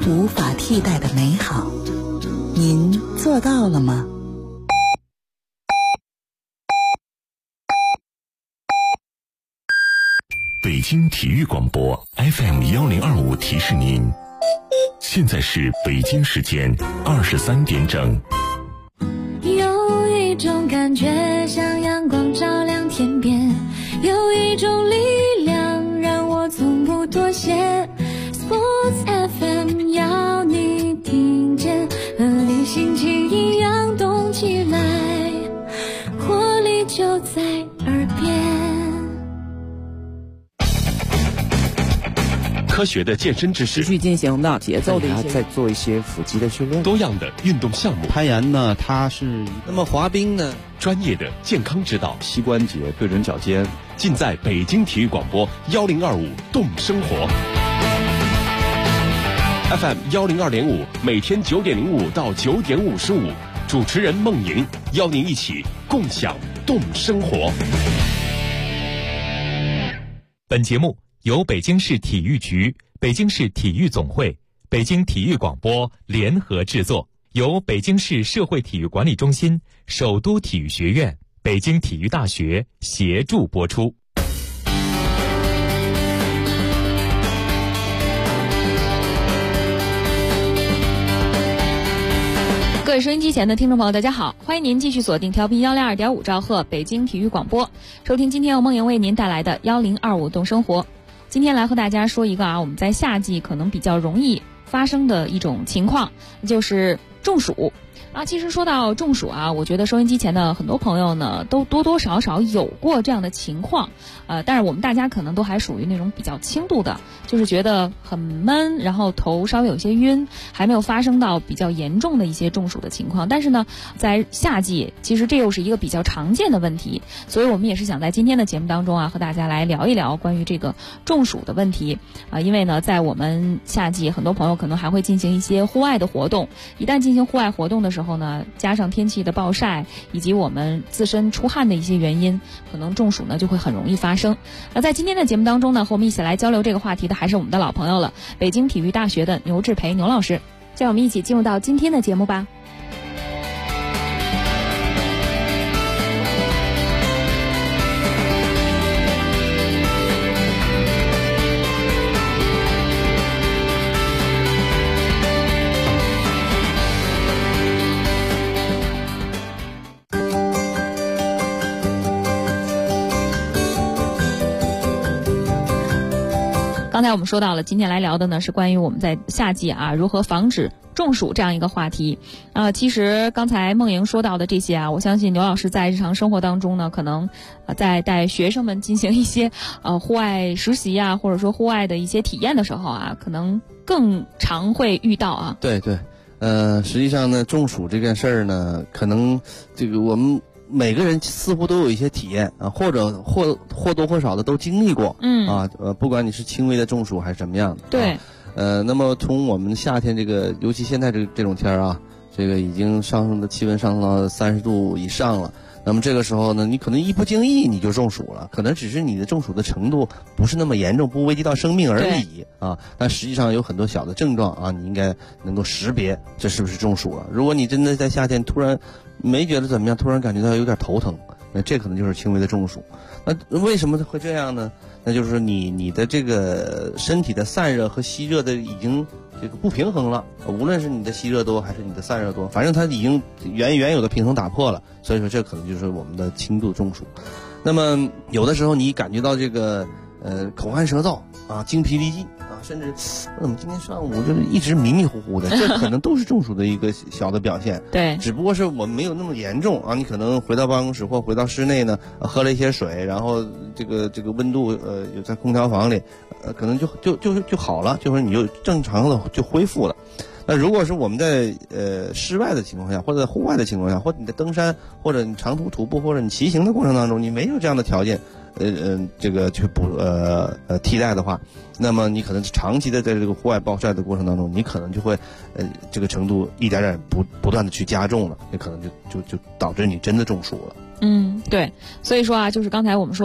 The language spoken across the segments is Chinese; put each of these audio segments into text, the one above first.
无法替代的美好，您做到了吗？ 北京体育广播 FM1025 提示您，现在是北京时间23点整。 有一种感觉像阳光照亮天边，有一种力量让我从不妥协。 Sports FM 要你听见，和你心情一样动起来，活力就在耳边。 科学的健身知识， 持续进行的节奏的一些， 再做一些腹肌的训练， 多样的运动项目， 攀岩呢，它是那么滑冰呢， 专业的健康指导， 膝关节对准脚尖， 尽在北京体育广播1025动生活 FM 102.5，每天9点05到9点55，主持人孟莹邀您一起共享动生活。 本节目由北京市体育局、北京市体育总会、北京体育广播联合制作，由北京市社会体育管理中心、首都体育学院、北京体育大学协助播出。 各位收音机前的听众朋友，大家好，欢迎您继续锁定调频102.5兆赫北京体育广播，收听今天由孟莹为您带来的1025动生活。今天来和大家说一个我们在夏季可能比较容易发生的一种情况，就是中暑。其实说到中暑我觉得收音机前的很多朋友呢，都多多少少有过这样的情况，但是我们大家可能都还属于那种比较轻度的，就是觉得很闷，然后头稍微有些晕，还没有发生到比较严重的一些中暑的情况。但是呢，在夏季，其实这又是一个比较常见的问题，所以我们也是想在今天的节目当中和大家来聊一聊关于这个中暑的问题因为呢，在我们夏季，很多朋友可能还会进行一些户外的活动，一旦进行户外活动的时候呢，加上天气的暴晒以及我们自身出汗的一些原因，可能中暑呢就会很容易发生。在今天的节目当中呢，和我们一起来交流这个话题的还是我们的老朋友了，北京体育大学的牛志培牛老师。让我们一起进入到今天的节目吧。刚才我们说到了，今天来聊的呢是关于我们在夏季如何防止中暑这样一个话题。其实刚才孟莹说到的这些我相信牛老师在日常生活当中呢，可能在带学生们进行一些户外实习或者说户外的一些体验的时候可能更常会遇到对对，实际上呢，中暑这件事儿呢，可能这个我们每个人似乎都有一些体验或者或多或少的都经历过，不管你是轻微的中暑还是什么样的。 对， 那么从我们夏天这个，尤其现在这种天儿这个已经上升的气温上升到30度以上了。那么这个时候呢，你可能一不经意你就中暑了，可能只是你的中暑的程度不是那么严重，不危及到生命而已但实际上有很多小的症状你应该能够识别这是不是中暑了。如果你真的在夏天突然没觉得怎么样，突然感觉到有点头疼，那这可能就是轻微的中暑。那为什么会这样呢？那就是你的这个身体的散热和吸热的已经这个不平衡了，无论是你的吸热多还是你的散热多，反正它已经原有的平衡打破了，所以说这可能就是我们的轻度中暑。那么有的时候你感觉到这个口干舌燥精疲力尽甚至怎么今天上午就是一直迷迷糊糊的，这可能都是中暑的一个小的表现。 对， 只不过是我们没有那么严重你可能回到办公室或回到室内呢，喝了一些水，然后这个温度有在空调房里可能就好了，就是你就正常的就恢复了。那如果是我们在室外的情况下，或者在户外的情况下，或者你在登山，或者你长途徒步，或者你骑行的过程当中，你没有这样的条件这个去替代的话，那么你可能长期的在这个户外暴晒的过程当中，你可能就会这个程度一点点不断的去加重了，也可能就导致你真的中暑了。 对，所以说就是刚才我们说了，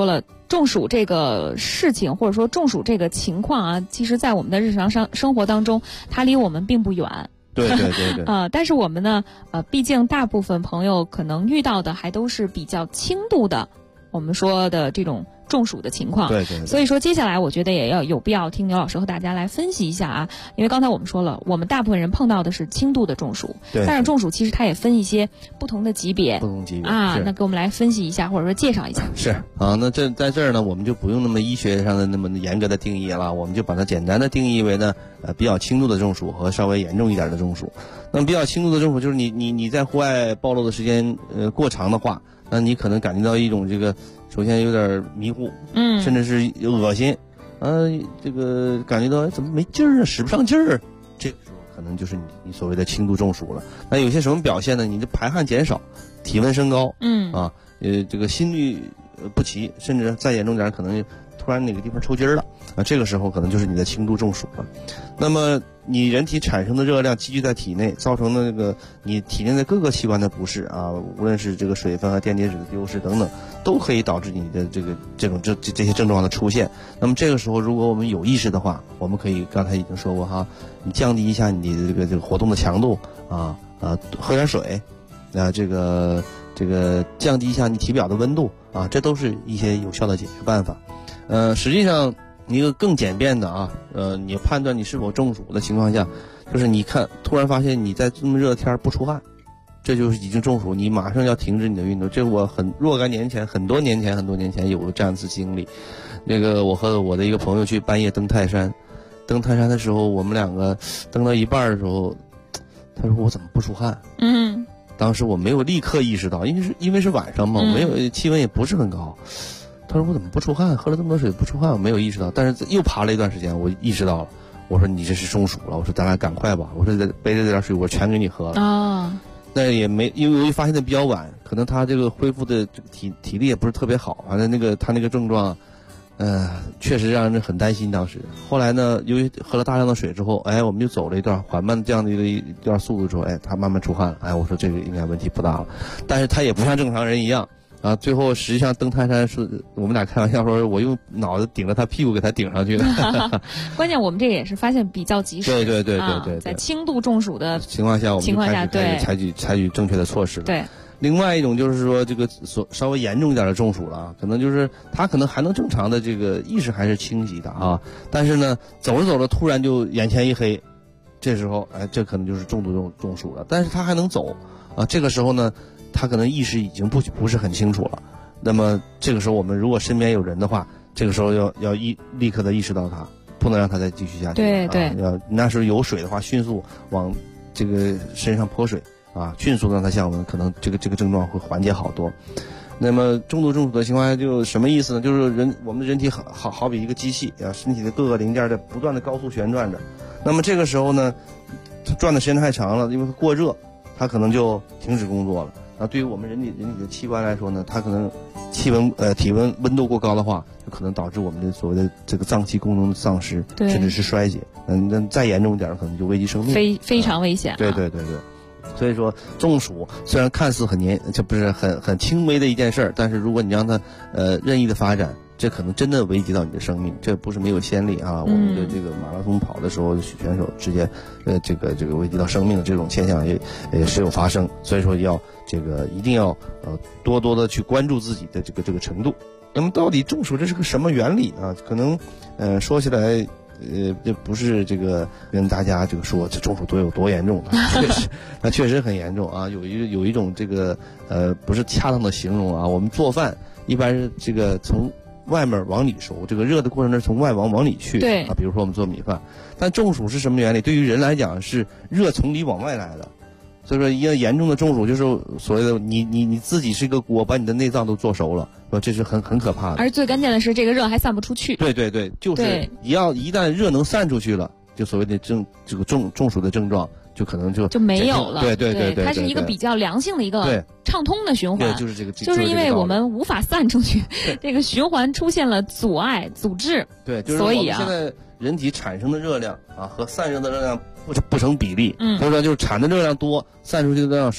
中暑这个事情，或者说中暑这个情况啊，其实在我们的日常生活当中，它离我们并不远。 对对对对。 但是我们呢，毕竟大部分朋友可能遇到的还都是比较轻度的，我们说的这种中暑的情况。 对对对。 所以说接下来我觉得也要有必要听牛老师和大家来分析一下啊，因为刚才我们说了，我们大部分人碰到的是轻度的中暑， 对。 但是中暑其实它也分一些不同的级别。 不同级别啊，那给我们来分析一下，或者说介绍一下。 是啊，那在这儿呢，我们就不用那么医学上的那么严格的定义了，我们就把它简单的定义为呢，比较轻度的中暑和稍微严重一点的中暑。那么比较轻度的中暑就是你在户外暴露的时间过长的话，那你可能感觉到一种这个首先有点迷糊，甚至是恶心，这个感觉到怎么没劲儿啊，使不上劲儿，这个时候可能就是你所谓的轻度中暑了。那有些什么表现呢？你的排汗减少，体温升高，这个心律不齐，甚至再严重点可能突然哪个地方抽筋了，这个时候可能就是你的轻度中暑了。那么你人体产生的热量积聚在体内，造成的这个你体内的各个器官的不适啊，无论是这个水分和电解质的丢失等等，都可以导致你的这些症状的出现。那么这个时候如果我们有意识的话，我们可以刚才已经说过哈，你降低一下你的这个活动的强度啊，喝点水，这个降低一下你体表的温度啊，这都是一些有效的解决办法。实际上一个更简便的啊，你判断你是否中暑的情况下，就是你突然发现你在这么热的天不出汗，这就是已经中暑，你马上要停止你的运动。这我若干年前，很多年前有过这样一次经历。那个我和我的一个朋友去半夜登泰山的时候，我们两个登到一半的时候，他说我怎么不出汗？当时我没有立刻意识到，因为是晚上嘛，没有气温也不是很高。他说我怎么不出汗？喝了这么多水不出汗，我没有意识到。但是又爬了一段时间，我意识到了。我说你这是中暑了。我说咱俩赶快吧。我说背着这点水我全给你喝了。那也没，因为由于发现的比较晚，可能他这个恢复的这个体力也不是特别好，反正他那个症状，确实让人很担心。当时后来呢，由于喝了大量的水之后，我们就走了一段缓慢的这样的一段速度之后，他慢慢出汗了。我说这个应该问题不大了。但是他也不像正常人一样。最后实际上登泰山是我们俩开玩笑说，我用脑子顶着他屁股给他顶上去的。 关键我们这个也是发现比较及时。 对， 在轻度中暑的情况下，我们就开始采取正确的措施了。 对。 另外一种就是说，这个稍微严重一点的中暑了，可能就是他可能还能正常的这个意识还是清晰的啊，但是呢，走着走着突然就眼前一黑，这时候这可能就是重度中暑了。但是他还能走啊，这个时候呢，他可能意识已经不是很清楚了。那么这个时候我们如果身边有人的话，这个时候要立刻的意识到他，不能让他再继续下去。 对， 那时候有水的话，迅速往这个身上泼水啊，迅速让他降温，可能这个症状会缓解好多。那么重度中暑的情况下就什么意思呢？就是我们的人体好比一个机器啊，身体的各个零件在不断的高速旋转着。那么这个时候呢，它转的时间太长了，因为它过热，它可能就停止工作了。对于我们人体的器官来说呢，它可能体温温度过高的话，就可能导致我们的所谓的这个脏器功能的丧失，甚至是衰竭。那再严重一点，可能就危及生命， 非常危险。 对。所以说中暑虽然看似这不是很轻微的一件事儿，但是如果你让它任意的发展，这可能真的危及到你的生命，这不是没有先例啊。我们的这个马拉松跑的时候，选手直接这个危及到生命的这种现象也时有发生。所以说一定要多多的去关注自己的这个程度。那么到底中暑这是个什么原理呢？可能说起来这不是这个跟大家这个说这中暑有多严重，确实很严重啊。有一种这个不是恰当的形容啊。我们做饭一般是这个从外面往里熟，这个热的过程是从外往里去。 对比如说我们做米饭，但中暑是什么原理？对于人来讲是热从里往外来的。所以说，一个严重的中暑就是所谓的你自己是一个锅，把你的内脏都做熟了，说这是很可怕的。 而最关键的是，这个热还散不出去。 对，就是一旦热能散出去了，就所谓的这个中暑的症状就可能就没有了。 对， 它是一个比较良性的一个畅通的循环。 对，就是这个， 就是因为我们无法散出去，这个循环出现了阻碍、阻滞。 对，就是我们现在人体产生的热量和散热的热量不成比例。所以说就是产的热量多，散出去的热量少，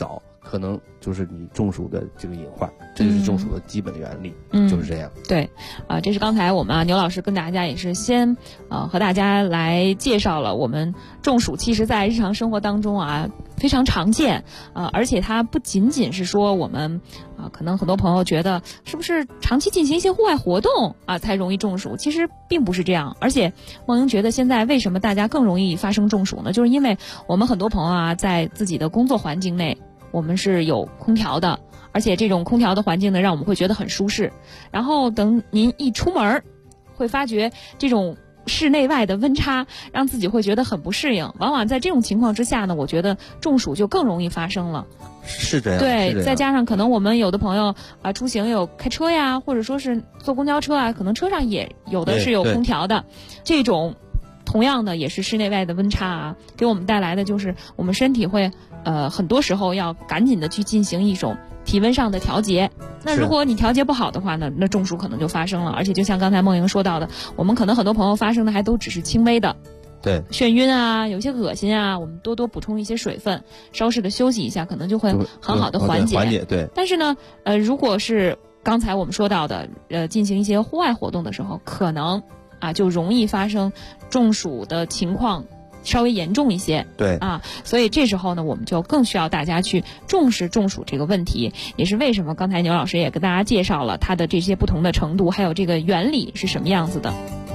可能就是你中暑的这个隐患，这就是中暑的基本的原理，就是这样。 对，这是刚才我们牛老师跟大家也是先和大家来介绍了我们中暑其实在日常生活当中非常常见，而且它不仅仅是说我们可能很多朋友觉得是不是长期进行一些户外活动才容易中暑，其实并不是这样。而且梦莹觉得现在为什么大家更容易发生中暑呢？就是因为我们很多朋友在自己的工作环境内，我们是有空调的，而且这种空调的环境呢，让我们会觉得很舒适。然后等您一出门，会发觉这种室内外的温差让自己会觉得很不适应，往往在这种情况之下呢，我觉得中暑就更容易发生了。 是这样。 对，再加上可能我们有的朋友出行有开车呀，或者说是坐公交车可能车上也有的是有空调的，这种同样的也是室内外的温差给我们带来的就是我们身体会很多时候要赶紧的去进行一种体温上的调节。那如果你调节不好的话呢，那中暑可能就发生了。而且就像刚才梦莹说到的，我们可能很多朋友发生的还都只是轻微的对眩晕有些恶心我们多补充一些水分，稍事的休息一下，可能就会很好的缓解。 对。 但是呢如果是刚才我们说到的进行一些户外活动的时候，可能就容易发生中暑的情况稍微严重一些。 对所以这时候呢，我们就更需要大家去重视中暑这个问题，也是为什么刚才牛老师也跟大家介绍了它的这些不同的程度，还有这个原理是什么样子的。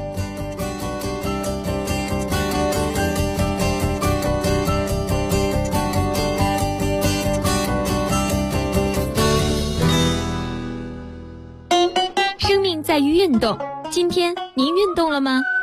生命在于运动，今天您运动了吗？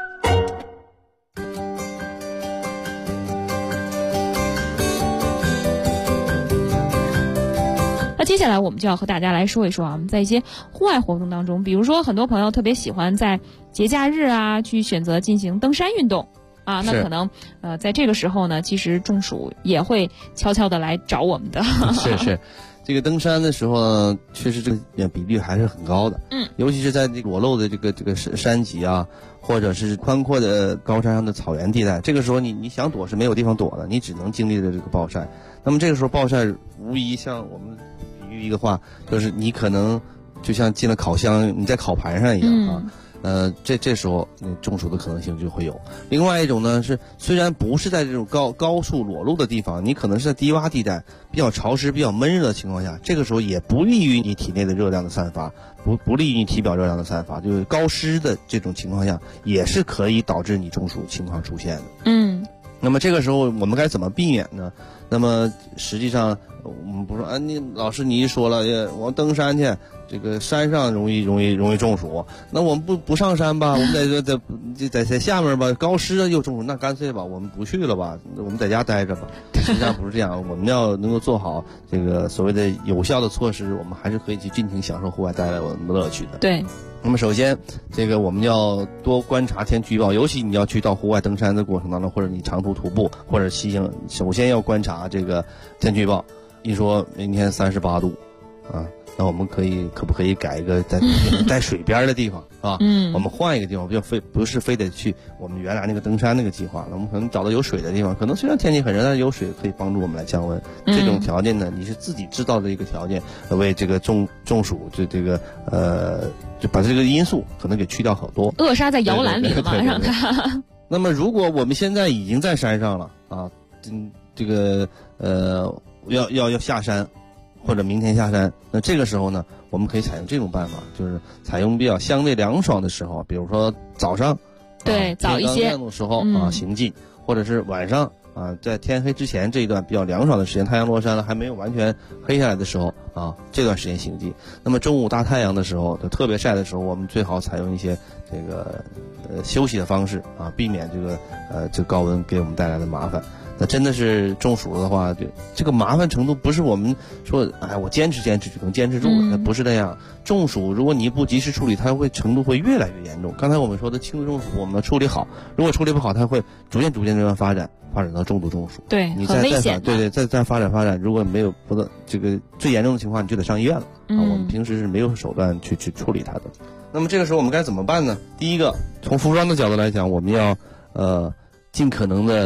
那接下来我们就要和大家来说一说我们在一些户外活动当中，比如说很多朋友特别喜欢在节假日去选择进行登山运动那可能在这个时候呢，其实中暑也会悄悄的来找我们的。 是这个登山的时候呢，确实这个比率还是很高的。尤其是在这个裸露的这个山脊或者是宽阔的高山上的草原地带，这个时候你想躲是没有地方躲的，你只能经历着这个暴晒。那么这个时候暴晒无疑像我们比喻一个话，就是你可能就像进了烤箱，你在烤盘上一样这时候中暑的可能性就会有。另外一种呢是，虽然不是在这种高处裸露的地方，你可能是在低洼地带比较潮湿比较闷热的情况下，这个时候也不利于你体内的热量的散发，不利于你体表热量的散发，就是高湿的这种情况下也是可以导致你中暑情况出现的。那么这个时候我们该怎么避免呢？那么实际上我们不说你老师你一说了我登山去，这个山上容易中暑，那我们不上山吧，我们在下面吧，高湿又中暑，那干脆吧我们不去了吧，我们在家待着吧。实际上不是这样，我们要能够做好这个所谓的有效的措施，我们还是可以去尽情享受户外带来我们的乐趣的。 对。 那么首先这个我们要多观察天气预报，尤其你要去到户外登山的过程当中，或者你长途徒步或者骑行，首先要观察这个天气预报。一说明天38度那我们可不可以改一个在水边的地方我们换一个地方，不是非得去我们原来那个登山那个计划了，我们可能找到有水的地方，可能虽然天气很热，但是有水可以帮助我们来降温。这种条件呢，你是自己制造的一个条件，为这个中暑就把这个因素可能给去掉好多， 扼杀在摇篮里了嘛，让它。 那么如果我们现在已经在山上了这个要下山，或者明天下山，那这个时候呢，我们可以采用这种办法，就是采用比较相对凉爽的时候，比如说早上， 早一些那种时候行进，或者是晚上在天黑之前这一段比较凉爽的时间，太阳落山了还没有完全黑下来的时候这段时间行进。那么中午大太阳的时候，就特别晒的时候，我们最好采用一些这个休息的方式避免这高温给我们带来的麻烦。那真的是中暑了的话，这个麻烦程度不是我们说我坚持就能坚持住了，不是那样。中暑如果你不及时处理，它程度会越来越严重。刚才我们说的轻度中暑我们要处理好，如果处理不好，它会逐渐发展到重度中暑。 对， 你很危险。 再发展，如果没有这个最严重的情况，你就得上医院了我们平时是没有手段去处理它的。那么这个时候我们该怎么办呢？第一个，从服装的角度来讲，我们要尽可能的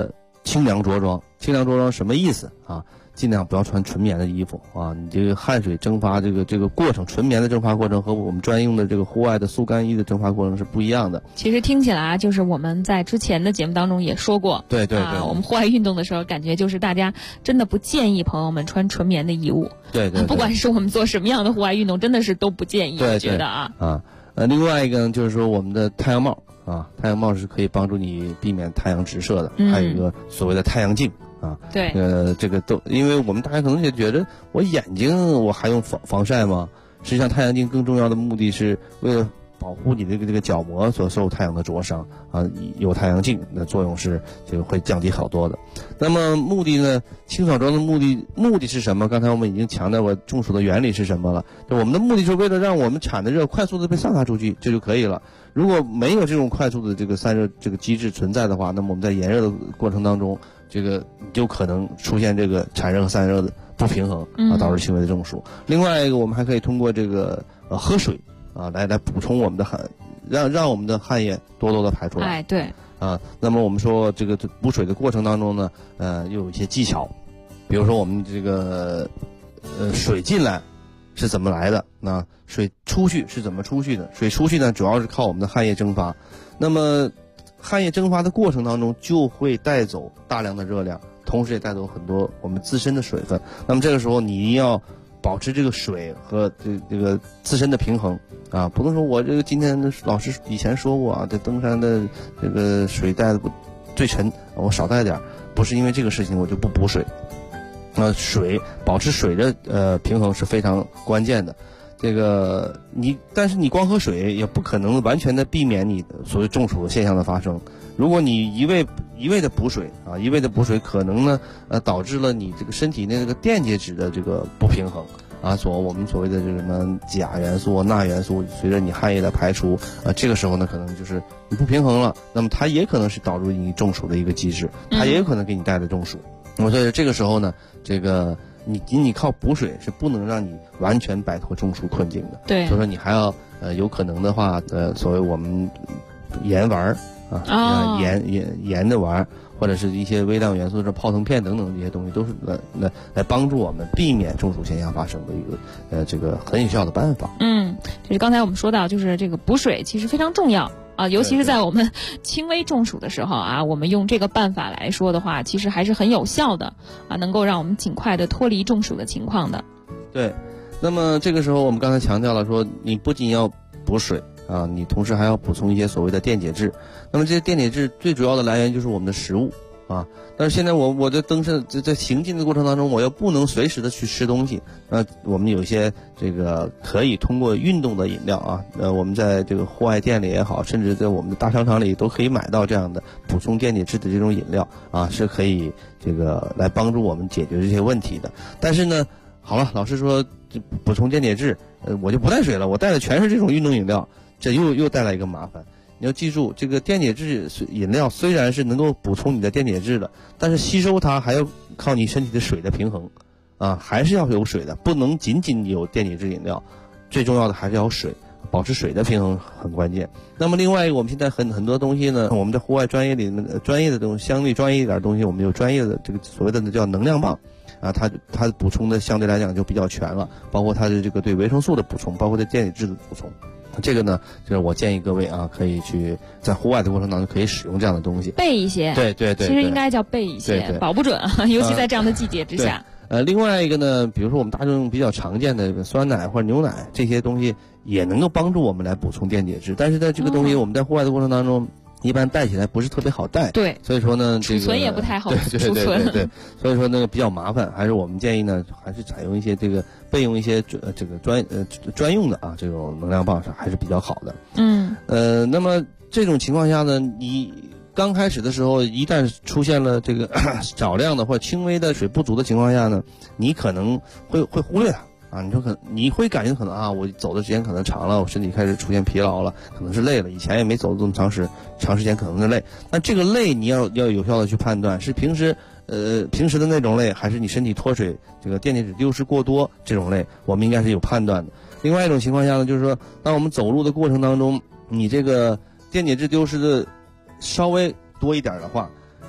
清凉着装。清凉着装什么意思啊？尽量不要穿纯棉的衣服啊！你这个汗水蒸发这个过程，纯棉的蒸发过程和我们专用的这个户外的速干衣的蒸发过程是不一样的。 其实听起来啊，就是我们在之前的节目当中也说过， 对， 我们户外运动的时候，感觉就是大家真的不建议朋友们穿纯棉的衣物。 对， 不管是我们做什么样的户外运动，真的是都不建议。我觉得啊， 另外一个呢，就是说我们的太阳帽啊，太阳帽是可以帮助你避免太阳直射的，还有一个所谓的太阳镜。 对， 这个都，因为我们大家可能也觉得我眼睛我还用防晒吗？实际上，太阳镜更重要的目的是为了保护你这个角膜所受太阳的灼伤啊。有太阳镜的作用是这个会降低好多的。那么目的呢？清爽装的目的是什么？刚才我们已经强调过中暑的原理是什么了。就我们的目的是为了让我们产的热快速的被散发出去，这就可以了。如果没有这种快速的这个散热这个机制存在的话，那么我们在炎热的过程当中，这个就可能出现这个产热和散热的不平衡啊，导致轻微的中暑。另外一个，我们还可以通过这个喝水啊来补充我们的汗，让我们的汗液多多的排出来。 对啊，那么我们说这个补水的过程当中呢，又有一些技巧，比如说我们这个水进来是怎么来的？那水出去是怎么出去的？水出去呢，主要是靠我们的汗液蒸发。那么汗液蒸发的过程当中，就会带走大量的热量，同时也带走很多我们自身的水分。那么这个时候，你一定要保持这个水和这个自身的平衡啊，不能说我这个今天的老师以前说过啊，这登山的这个水带的最沉，我少带点，不是因为这个事情我就不补水。水保持水的平衡是非常关键的。这个但是你光喝水也不可能完全的避免你所谓中暑的现象的发生。如果你一味的补水啊，一味的补水，可能呢导致了你这个身体内这个电解质的这个不平衡啊，我们所谓的这个什么钾元素、钠元素，随着你汗液的排出啊，这个时候呢可能就是你不平衡了，那么它也可能是导致你中暑的一个机制，它也有可能给你带来中暑。所以这个时候呢，这个你仅仅靠补水是不能让你完全摆脱中暑困境的。 对， 所以说你还要有可能的话，所谓我们盐丸啊，盐的丸，或者是一些微量元素的泡腾片等等这些东西，都是来帮助我们避免中暑现象发生的一个这个很有效的办法。 就是刚才我们说到，就是这个补水其实非常重要。尤其是在我们轻微中暑的时候啊，我们用这个办法来说的话，其实还是很有效的啊，能够让我们尽快的脱离中暑的情况的。 对，那么这个时候我们刚才强调了说，你不仅要补水啊，你同时还要补充一些所谓的电解质。那么这些电解质最主要的来源就是我们的食物啊。但是现在我在登山在行进的过程当中，我又不能随时的去吃东西，那我们有一些这个可以通过运动的饮料啊，我们在这个户外店里也好，甚至在我们的大商场里都可以买到这样的补充电解质的这种饮料啊，是可以这个来帮助我们解决这些问题的。但是呢，好了，老师说补充电解质，我就不带水了，我带的全是这种运动饮料，这又带来一个麻烦。你要记住，这个电解质饮料虽然是能够补充你的电解质的，但是吸收它还要靠你身体的水的平衡啊，还是要有水的，不能仅仅有电解质饮料，最重要的还是要有水，保持水的平衡很关键。那么另外一个，我们现在很多东西呢，我们在户外专业里专业的东西，相对专业一点的东西，我们有专业的这个所谓的叫能量棒啊，它补充的相对来讲就比较全了，包括它的这个对维生素的补充，包括对电解质的补充。这个呢，就是我建议各位啊，可以去在户外的过程当中可以使用这样的东西， 备一些。 对， 其实应该叫备一些， 对， 保不准，尤其在这样的季节之下。 另外一个呢，比如说我们大众比较常见的酸奶或者牛奶这些东西，也能够帮助我们来补充电解质，但是在这个东西我们在户外的过程当中，一般带起来不是特别好带， 对， 所以说呢， 储存也不太好储存，对，所以说那个比较麻烦，还是我们建议呢，还是采用一些这个备用一些这个专用的啊这种能量棒是还是比较好的。那么这种情况下呢，你刚开始的时候，一旦出现了这个少量的或者轻微的水不足的情况下呢，你可能会忽略它。啊，你会感觉可能啊，我走的时间可能长了，我身体开始出现疲劳了，可能是累了，以前也没走这么长时间，可能是累。那这个累你要有效的去判断，是平时的那种累，还是你身体脱水这个电解质丢失过多这种累，我们应该是有判断的。另外一种情况下呢，就是说，当我们走路的过程当中，你这个电解质丢失的稍微多一点的话，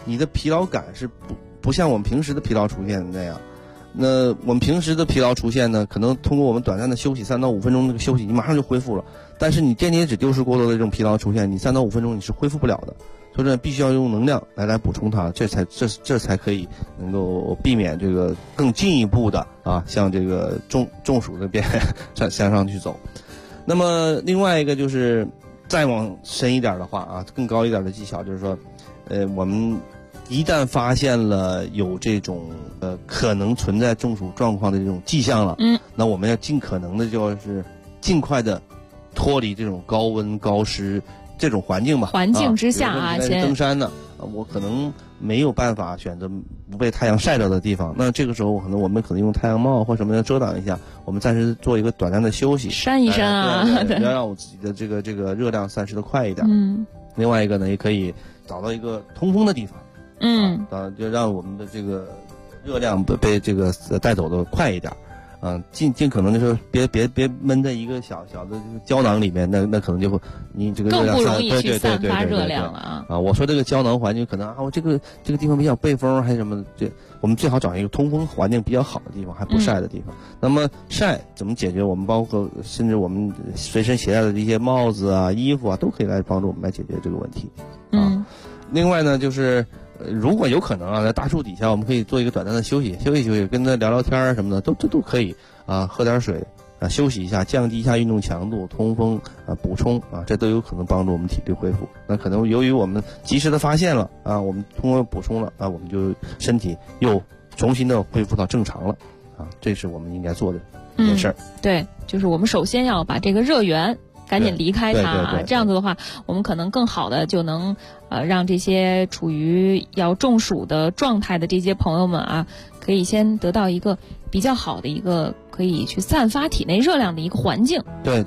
你的疲劳感是不像我们平时的疲劳出现的那样。那我们平时的疲劳出现呢，可能通过我们短暂的休息3到5分钟这个休息，你马上就恢复了。但是你电解质丢失过多的这种疲劳出现，你3到5分钟你是恢复不了的，所以呢，必须要用能量来补充它，这才可以能够避免这个更进一步的向这个中暑的边向上去走。那么另外一个就是再往深一点的话更高一点的技巧就是说，我们一旦发现了有这种可能存在中暑状况的这种迹象了，那我们要尽可能的就是尽快的脱离这种高温高湿这种环境吧。 环境之下先登山呢，我可能没有办法选择不被太阳晒着的地方，那这个时候我们可能用太阳帽或什么的遮挡一下，我们暂时做一个短暂的休息， 扇一扇对，要让我自己的这个热量散失的快一点。另外一个呢，也可以找到一个通风的地方，就让我们的这个热量被这个带走的快一点。尽可能就是别闷在一个小的胶囊里面，那可能就会你这个热量更不容易去散发热量了我说这个胶囊环境可能我这个地方比较背风还是什么的，我们最好找一个通风环境比较好的地方，还不晒的地方。那么晒怎么解决？我们包括甚至我们随身携带的这些帽子衣服都可以来帮助我们来解决这个问题。另外呢，就是如果有可能在大树底下，我们可以做一个短暂的休息，跟他聊聊天什么的，都可以喝点水休息一下，降低一下运动强度，通风补充这都有可能帮助我们体力恢复。那可能由于我们及时的发现了我们通过补充了我们就身体又重新的恢复到正常了这是我们应该做的一件事儿。 对，就是我们首先要把这个热源赶紧离开它对， 这样子的话，我们可能更好的就能让这些处于要中暑的状态的这些朋友们可以先得到一个比较好的一个可以去散发体内热量的一个环境。 对。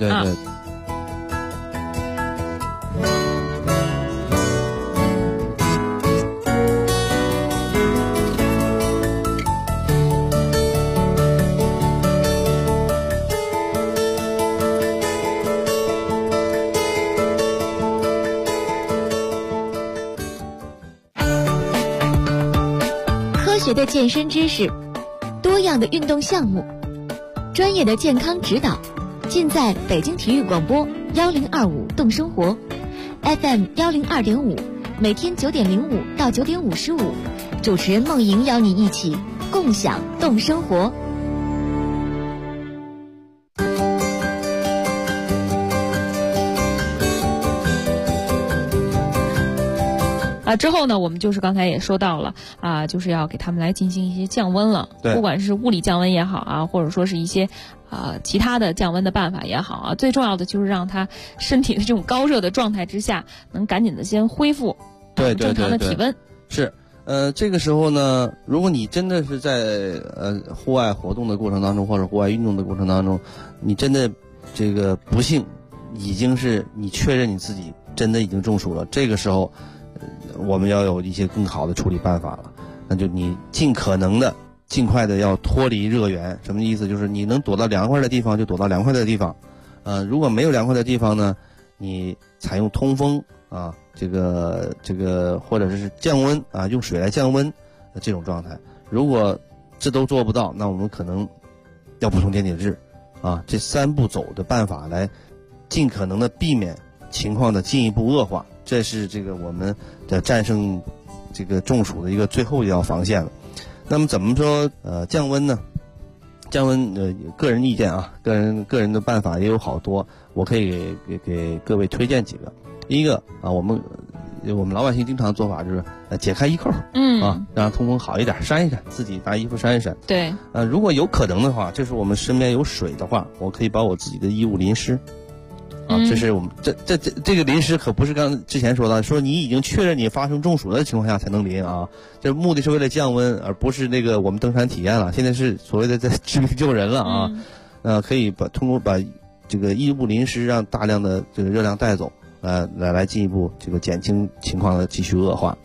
科学的健身知识，多样的运动项目，专业的健康指导，尽在北京体育广播1025动生活 FM 102.5，每天9点05到9点55，主持人梦莹邀你一起共享动生活。 之后呢，我们就是刚才也说到了就是要给他们来进行一些降温了，不管是物理降温也好或者说是一些其他的降温的办法也好最重要的就是让他身体的这种高热的状态之下，能赶紧的先恢复正常的体温。 是，这个时候呢，如果你真的是在户外活动的过程当中，或者户外运动的过程当中，你真的这个不幸已经是你确认你自己真的已经中暑了，这个时候我们要有一些更好的处理办法了。那就你尽可能的尽快的要脱离热源。什么意思？就是你能躲到凉快的地方就躲到凉快的地方，如果没有凉快的地方呢，你采用通风这个或者是降温用水来降温这种状态。如果这都做不到，那我们可能要补充电解质这3步走的办法来尽可能的避免情况的进一步恶化。这是这个我们的战胜这个中暑的一个最后一条防线了。那么怎么说降温呢？降温个人意见个人的办法也有好多，我可以给各位推荐几个。第一个我们老百姓经常做法就是解开衣扣让通风好一点，扇一扇，自己拿衣服扇一扇。 对， 如果有可能的话，就是我们身边有水的话，我可以把我自己的衣物淋湿。这是我们这个淋湿可不是刚之前说的，说你已经确认你发生中暑的情况下才能淋这目的是为了降温，而不是那个我们登山体验了。现在是所谓的在治病救人了可以通过把这个衣物淋湿，让大量的这个热量带走，来进一步这个减轻情况的继续恶化。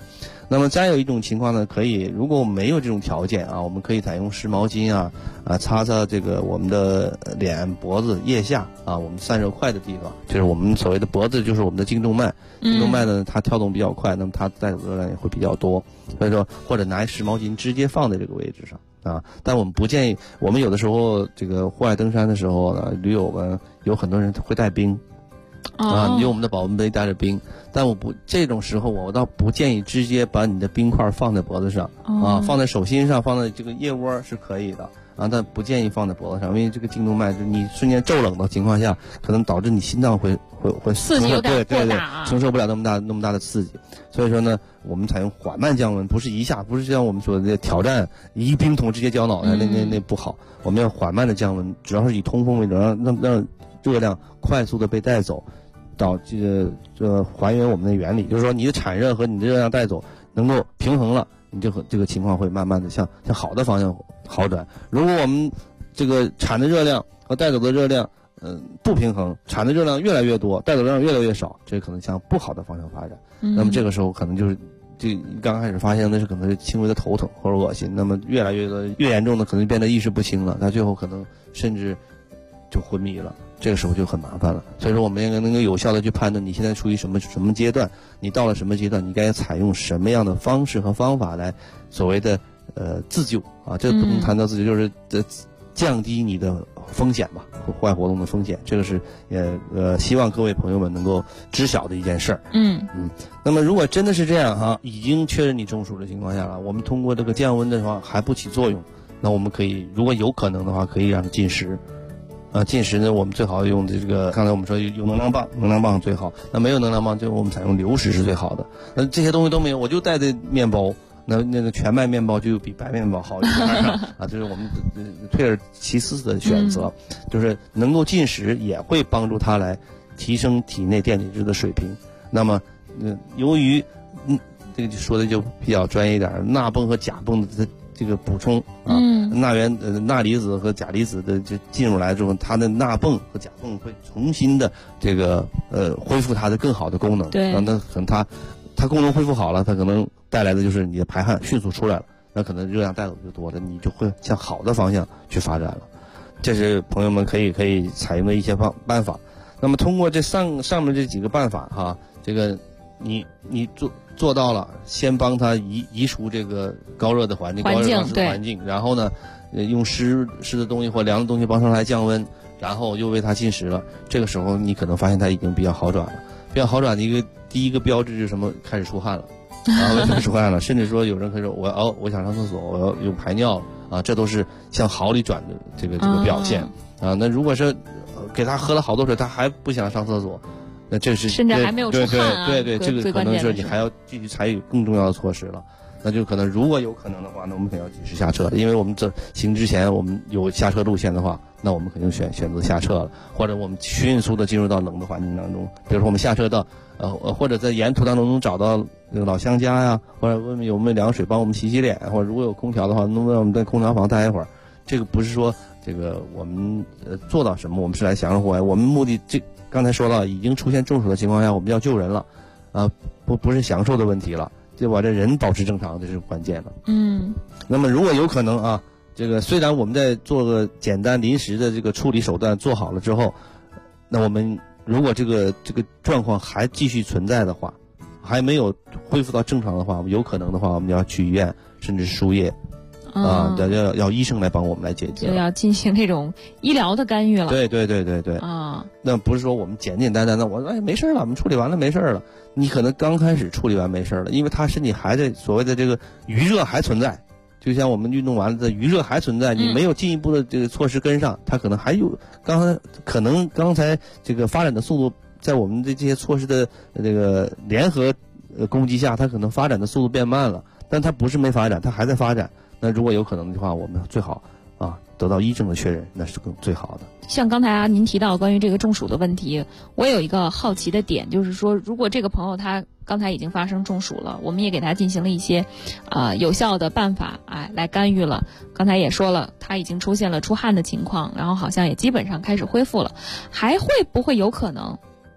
那么再有一种情况呢，可以如果我们没有这种条件啊，我们可以采用湿毛巾啊擦擦这个我们的脸、脖子、腋下啊，我们散热快的地方，就是我们所谓的脖子，就是我们的颈动脉。颈动脉呢，它跳动比较快，那么它带走热量也会比较多。所以说，或者拿湿毛巾直接放在这个位置上啊。但我们不建议，我们有的时候这个户外登山的时候呢，驴友们有很多人会带冰。啊，你用我们的保温杯带着冰，但这种时候我倒不建议直接把你的冰块放在脖子上啊，放在手心上，放在这个腋窝是可以的啊，但不建议放在脖子上，因为这个颈动脉，就你瞬间骤冷的情况下，可能导致你心脏会刺激有点过大啊， 承受不了那么大的刺激。所以说呢，我们采用缓慢降温，不是一下，不是像我们说的挑战一冰桶直接浇脑袋，那不好。我们要缓慢的降温，主要是以通风为主，让热量快速的被带走，到还原我们的原理，就是说你的产热和你的热量带走能够平衡了，你这个情况会慢慢的向好的方向好转。如果我们这个产的热量和带走的热量不平衡，产的热量越来越多，带走热量越来越少，这可能向不好的方向发展。那么这个时候可能就是刚开始发现的是可能是轻微的头疼或者恶心，那么越严重的可能变得意识不清了，他最后可能甚至就昏迷了，这个时候就很麻烦了。所以说我们应该能够有效的去判断你现在处于什么阶段，你到了什么阶段，你该采用什么样的方式和方法来所谓的自救啊，这不能谈到自救，就是降低你的风险吧，户外活动的风险，这个是希望各位朋友们能够知晓的一件事儿。那么如果真的是这样哈，已经确认你中暑的情况下了，我们通过这个降温的话还不起作用，那我们可以如果有可能的话，可以让它进食。进食呢，我们最好用的这个，刚才我们说有能量棒，能量棒最好。那没有能量棒，就我们采用流食是最好的。那这些东西都没有，我就带的面包，那个全麦面包就比白面包好一点啊，这是我们退而其次的选择，就是能够进食也会帮助它来提升体内电解质的水平。那么，由于这个说的就比较专业一点，钠泵和钾泵的这个补充啊，钠离子和钾离子的就进入来之后，它的钠泵和钾泵会重新的这个恢复它的更好的功能。 对， 那可能它功能恢复好了，它可能带来的就是你的排汗迅速出来了，那可能热量带走就多了，你就会向好的方向去发展了。这是朋友们可以采用的一些办法。那么通过这上面这几个办法哈，这个你做到了，先帮他移除这个高热的环境，高热量的环境，然后呢，用湿的东西或凉的东西帮上来降温，然后又为他进食了。这个时候你可能发现他已经比较好转了。比较好转的第一个标志是什么？开始出汗了，出汗了，甚至说有人可以说我想上厕所，我要用排尿了啊，这都是向好里转的这个表现啊。那如果是给他喝了好多水，他还不想上厕所。那这是甚至还没有出汗啊， 对，这个可能是你还要继续采取更重要的措施了。那就可能如果有可能的话，那我们肯定要及时下车了，因为我们这行之前我们有下车路线的话，那我们肯定选择下车了，或者我们迅速的进入到冷的环境当中。比如说我们下车到或者在沿途当中能找到这个老乡家呀，或者问有没有凉水帮我们洗脸，或者如果有空调的话，能不能我们在空调房待一会儿。这个不是说这个我们做到什么，我们是来享受户外，我们目的刚才说了，已经出现中暑的情况下，我们要救人了，不是享受的问题了，就把这人保持正常，这是关键的。那么如果有可能啊，这个虽然我们在做个简单临时的这个处理手段做好了之后，那我们如果这个状况还继续存在的话，还没有恢复到正常的话，有可能的话，我们要去医院，甚至输液。要医生来帮我们来解决， 就要进行这种医疗的干预了。 对啊，那不是说我们简简单单的没事了，我们处理完了没事了。你可能刚开始处理完没事了，因为他身体还在所谓的这个余热还存在，就像我们运动完了的余热还存在，你没有进一步的这个措施跟上，他可能还有刚才这个发展的速度，在我们的这些措施的这个联合攻击下，它可能发展的速度变慢了，但它不是没发展，它还在发展。那如果有可能的话，我们最好得到医生的确认，那是最好的。 像刚才您提到关于这个中暑的问题，我有一个好奇的点，就是说，如果这个朋友他刚才已经发生中暑了，我们也给他进行了一些有效的办法来干预了。刚才也说了，他已经出现了出汗的情况，然后好像也基本上开始恢复了，还会不会有可能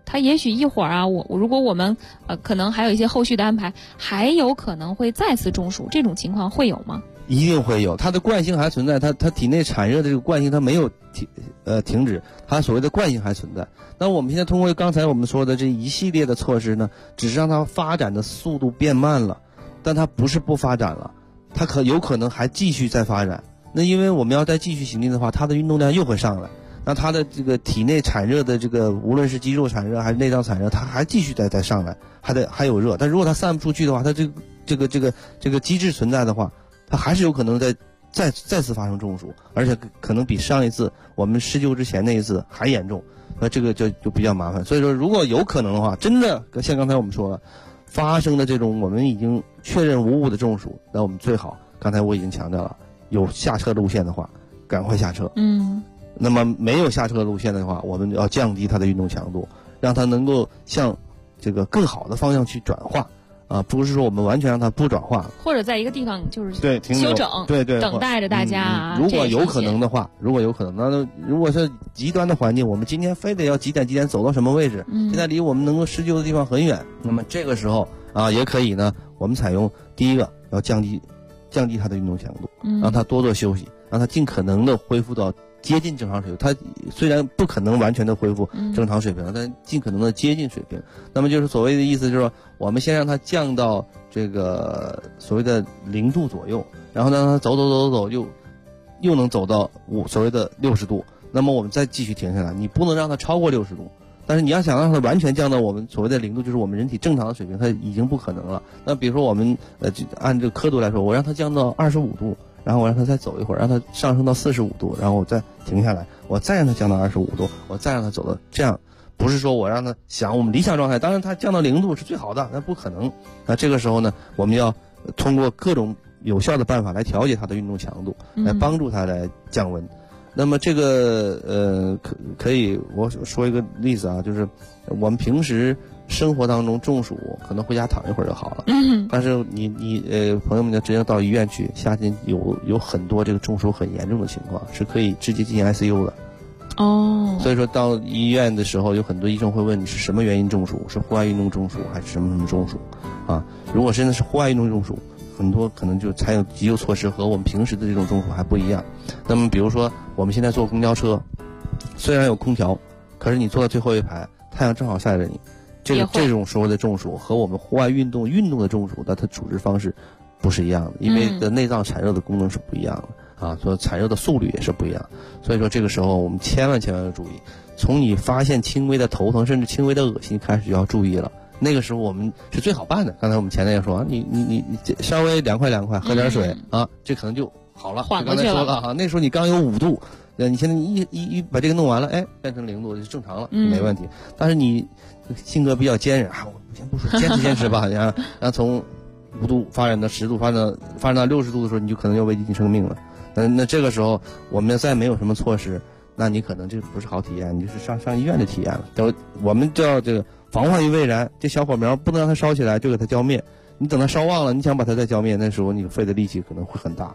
他也许一会儿啊，如果我们可能还有一些后续的安排，还有可能会再次中暑，这种情况会有吗？ 一定会有，它的惯性还存在，它体内产热的这个惯性它没有停止，它所谓的惯性还存在。那我们现在通过刚才我们说的这一系列的措施呢，只是让它发展的速度变慢了，但它不是不发展了，它有可能还继续再发展。那因为我们要再继续行进的话，它的运动量又会上来，那它的这个体内产热的这个无论是肌肉产热还是内脏产热，它还继续再上来，还有热。但如果它散不出去的话，它这个机制存在的话，它还是有可能再次发生中暑，而且可能比上一次我们施救之前那一次还严重，那这个就比较麻烦。所以说，如果有可能的话，真的像刚才我们说了，发生的这种我们已经确认无误的中暑，那我们最好，刚才我已经强调了，有下车路线的话，赶快下车。那么没有下车路线的话，我们要降低它的运动强度，让它能够向这个更好的方向去转化。不是说我们完全让它不转化， 或者在一个地方就是休整， 对， 等待着大家。 如果有可能的话，那如果是极端的环境，我们今天非得要几点走到什么位置，现在离我们能够施救的地方很远，那么这个时候也可以呢，我们采用第一个要降低它的运动强度，让它多做休息，让它尽可能的恢复到接近正常水平。它虽然不可能完全的恢复正常水平，但尽可能的接近水平。那么就是所谓的意思，就是说我们先让它降到这个所谓的0度左右，然后让它走，又能走到所谓的60度，那么我们再继续停下来。你不能让它超过60度，但是你要想让它完全降到我们所谓的0度，就是我们人体正常的水平，它已经不可能了。那比如说我们按这个刻度来说，我让它降到25度。然后我让它再走一会儿，让它上升到45度，然后我再停下来，我再让它降到25度，我再让它走到这样，不是说我让它想我们理想状态，当然它降到0度是最好的，那不可能。那这个时候呢，我们要通过各种有效的办法来调节它的运动强度，来帮助它来降温。那么这个可以我说一个例子啊，就是我们平时生活当中中暑，可能回家躺一会儿就好了。但是你朋友们就直接到医院去，夏天有很多这个中暑很严重的情况，是可以直接进行 ICU 的。所以说到医院的时候，有很多医生会问你是什么原因中暑，是户外运动中暑还是什么中暑啊？如果真的是户外运动中暑，很多可能就采用急救措施和我们平时的这种中暑还不一样。那么比如说我们现在坐公交车，虽然有空调，可是你坐到最后一排，太阳正好晒着你，这种时候的中暑和我们户外运动的中暑的它处置方式不是一样的，因为的内脏产热的功能是不一样的所以产热的速率也是不一样。所以说这个时候我们千万要注意，从你发现轻微的头疼甚至轻微的恶心开始就要注意了。那个时候我们是最好办的。刚才我们前面也说，你稍微凉快，喝点水这可能就好了， 缓过去了。 刚才说了那时候你刚有5度，你现在一把这个弄完了，变成0度就正常了，没问题。但是你性格比较坚韧我先不说，坚持吧，然后从5度发展到10度，发展到60度的时候，你就可能要危及你生命了。那这个时候我们再没有什么措施，那你可能这不是好体验，你就是上医院的体验了。我们叫这个防患于未然，这小火苗不能让它烧起来就给它浇灭，你等它烧旺了，你想把它再浇灭，那时候你费的力气可能会很大。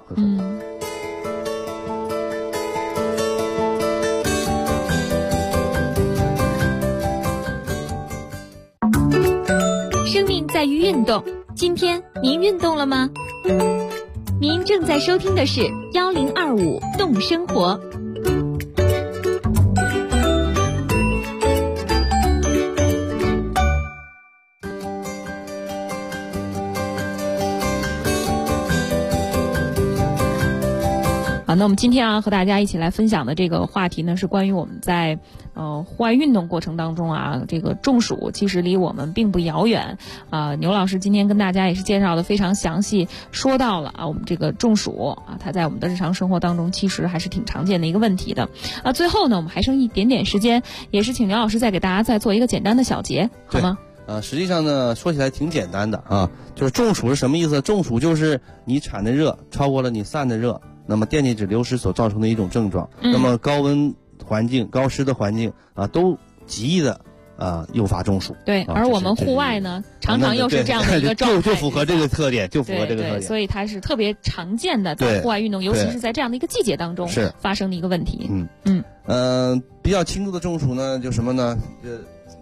生命在于运动，今天您运动了吗？您正在收听的是1025动生活。 那我们今天和大家一起来分享的这个话题呢，是关于我们在户外运动过程当中这个中暑其实离我们并不遥远牛老师今天跟大家也是介绍的非常详细，说到了我们这个中暑它在我们的日常生活当中其实还是挺常见的一个问题的。最后呢，我们还剩一点点时间，也是请牛老师再给大家再做一个简单的小结，好吗？ 实际上呢，说起来挺简单的就是中暑是什么意思？中暑就是你产的热超过了你散的热，那么电解质流失所造成的一种症状。那么高温环境、高湿的环境都极易的诱发中暑。 对，而我们户外呢，常常又是这样的一个状态， 就符合这个特点， 对，所以它是特别常见的，在户外运动，尤其是在这样的一个季节当中发生的一个问题。 比较轻度的中暑呢，就什么呢？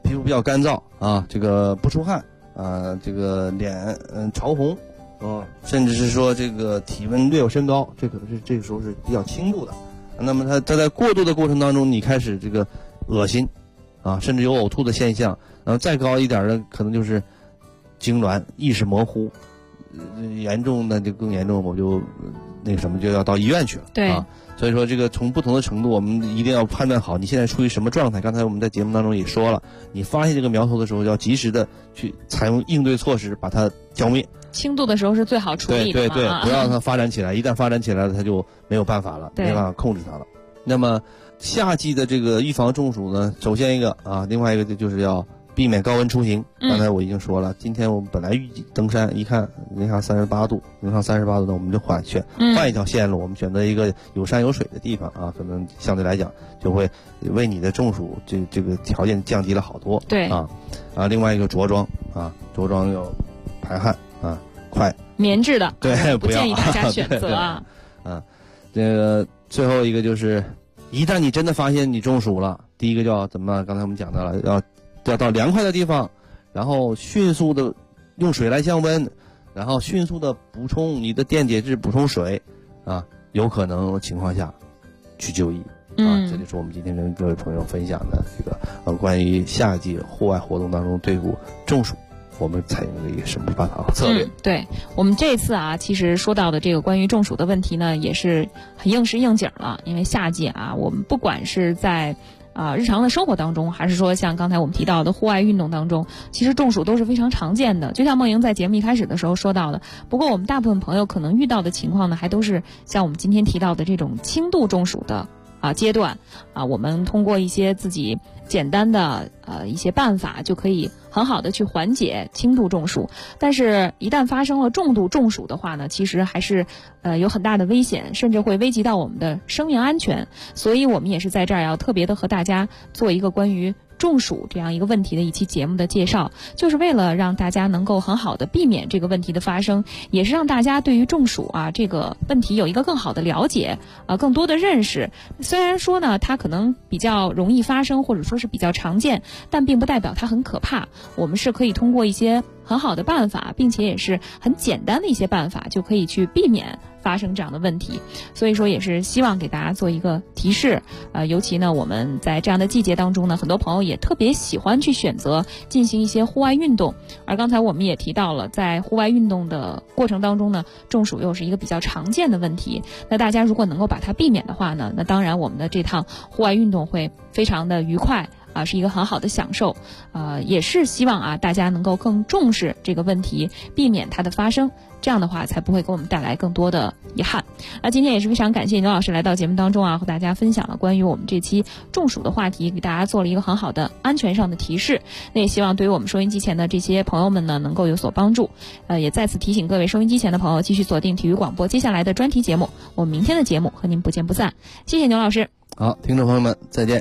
皮肤比较干燥啊，这个不出汗啊，这个脸潮红甚至是说这个体温略有升高，这可能是这个时候是比较轻度的。那么它在过度的过程当中，你开始这个恶心啊，甚至有呕吐的现象，然后再高一点的可能就是痉挛、意识模糊，严重的就更严重，我就那个什么就要到医院去了。 对啊，所以说这个从不同的程度，我们一定要判断好你现在处于什么状态。刚才我们在节目当中也说了，你发现这个苗头的时候，要及时的去采用应对措施，把它浇灭。 轻度的时候是最好处理的嘛， 对，不要让它发展起来，一旦发展起来了，它就没有办法了，没办法控制它了。那么夏季的这个预防中暑呢，首先一个啊，另外一个就是要避免高温出行。刚才我已经说了，今天我们本来预计登山，一看零下38度，零上38度，那我们就换一条线路，我们选择一个有山有水的地方啊，可能相对来讲就会为你的中暑这个条件降低了好多。 对另外一个着装要排汗啊，快棉质的， 对， 不建议大家选择啊。 这个最后一个就是，一旦你真的发现你中暑了，第一个叫怎么？刚才我们讲到了，要到凉快的地方，然后迅速的用水来降温，然后迅速的补充你的电解质，补充水啊，有可能情况下去就医。这就是我们今天跟各位朋友分享的这个关于夏季户外活动当中对付中暑，我们采用的一个什么办法和策略。 对，我们这次其实说到的这个关于中暑的问题呢，也是很应时应景了。因为夏季我们不管是在日常的生活当中，还是说像刚才我们提到的户外运动当中，其实中暑都是非常常见的。就像梦莹在节目一开始的时候说到的，不过我们大部分朋友可能遇到的情况呢，还都是像我们今天提到的这种轻度中暑的阶段我们通过一些自己简单的一些办法，就可以很好的去缓解轻度中暑。但是一旦发生了重度中暑的话呢，其实还是有很大的危险，甚至会危及到我们的生命安全。所以我们也是在这儿要特别的和大家做一个关于中暑这样一个问题的一期节目的介绍，就是为了让大家能够很好的避免这个问题的发生，也是让大家对于中暑这个问题有一个更好的了解更多的认识。虽然说呢它可能比较容易发生，或者说是比较常见，但并不代表它很可怕。我们是可以通过一些很好的办法，并且也是很简单的一些办法，就可以去避免发生这样的问题。所以说也是希望给大家做一个提示尤其呢我们在这样的季节当中呢，很多朋友也特别喜欢去选择进行一些户外运动。而刚才我们也提到了，在户外运动的过程当中呢，中暑又是一个比较常见的问题。那大家如果能够把它避免的话呢，那当然我们的这趟户外运动会非常的愉快是一个很好的享受。也是希望大家能够更重视这个问题，避免它的发生，这样的话才不会给我们带来更多的遗憾。那今天也是非常感谢牛老师来到节目当中和大家分享了关于我们这期中暑的话题，给大家做了一个很好的安全上的提示。那也希望对于我们收音机前的这些朋友们呢能够有所帮助。也再次提醒各位收音机前的朋友继续锁定体育广播接下来的专题节目，我们明天的节目和您不见不散。谢谢牛老师。 好，听众朋友们再见。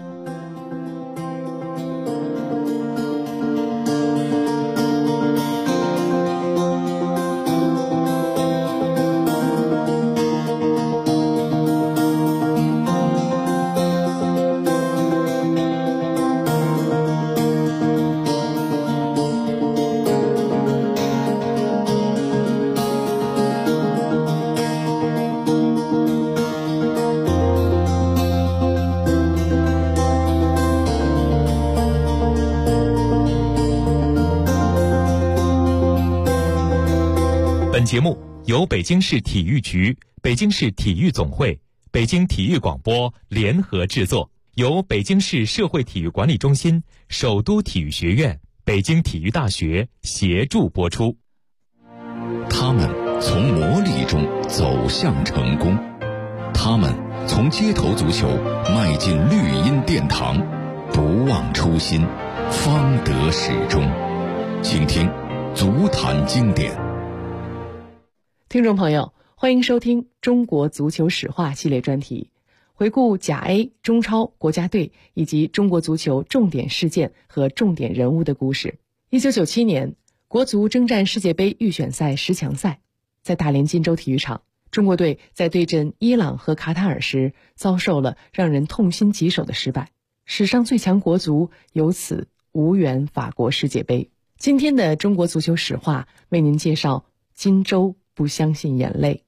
本节目由北京市体育局、北京市体育总会、北京体育广播联合制作，由北京市社会体育管理中心、首都体育学院、北京体育大学协助播出。 他们从磨砺中走向成功，他们从街头足球迈进绿茵殿堂，不忘初心，方得始终。请听足坛经典。 听众朋友，欢迎收听中国足球史话系列专题，回顾甲 A、中超、国家队以及中国足球重点事件和重点人物的故事。1997年，国足征战世界杯预选赛10强赛，在大连金州体育场，中国队在对阵伊朗和卡塔尔时遭受了让人痛心疾首的失败，史上最强国足由此无缘法国世界杯。今天的中国足球史话为您介绍金州不相信眼泪。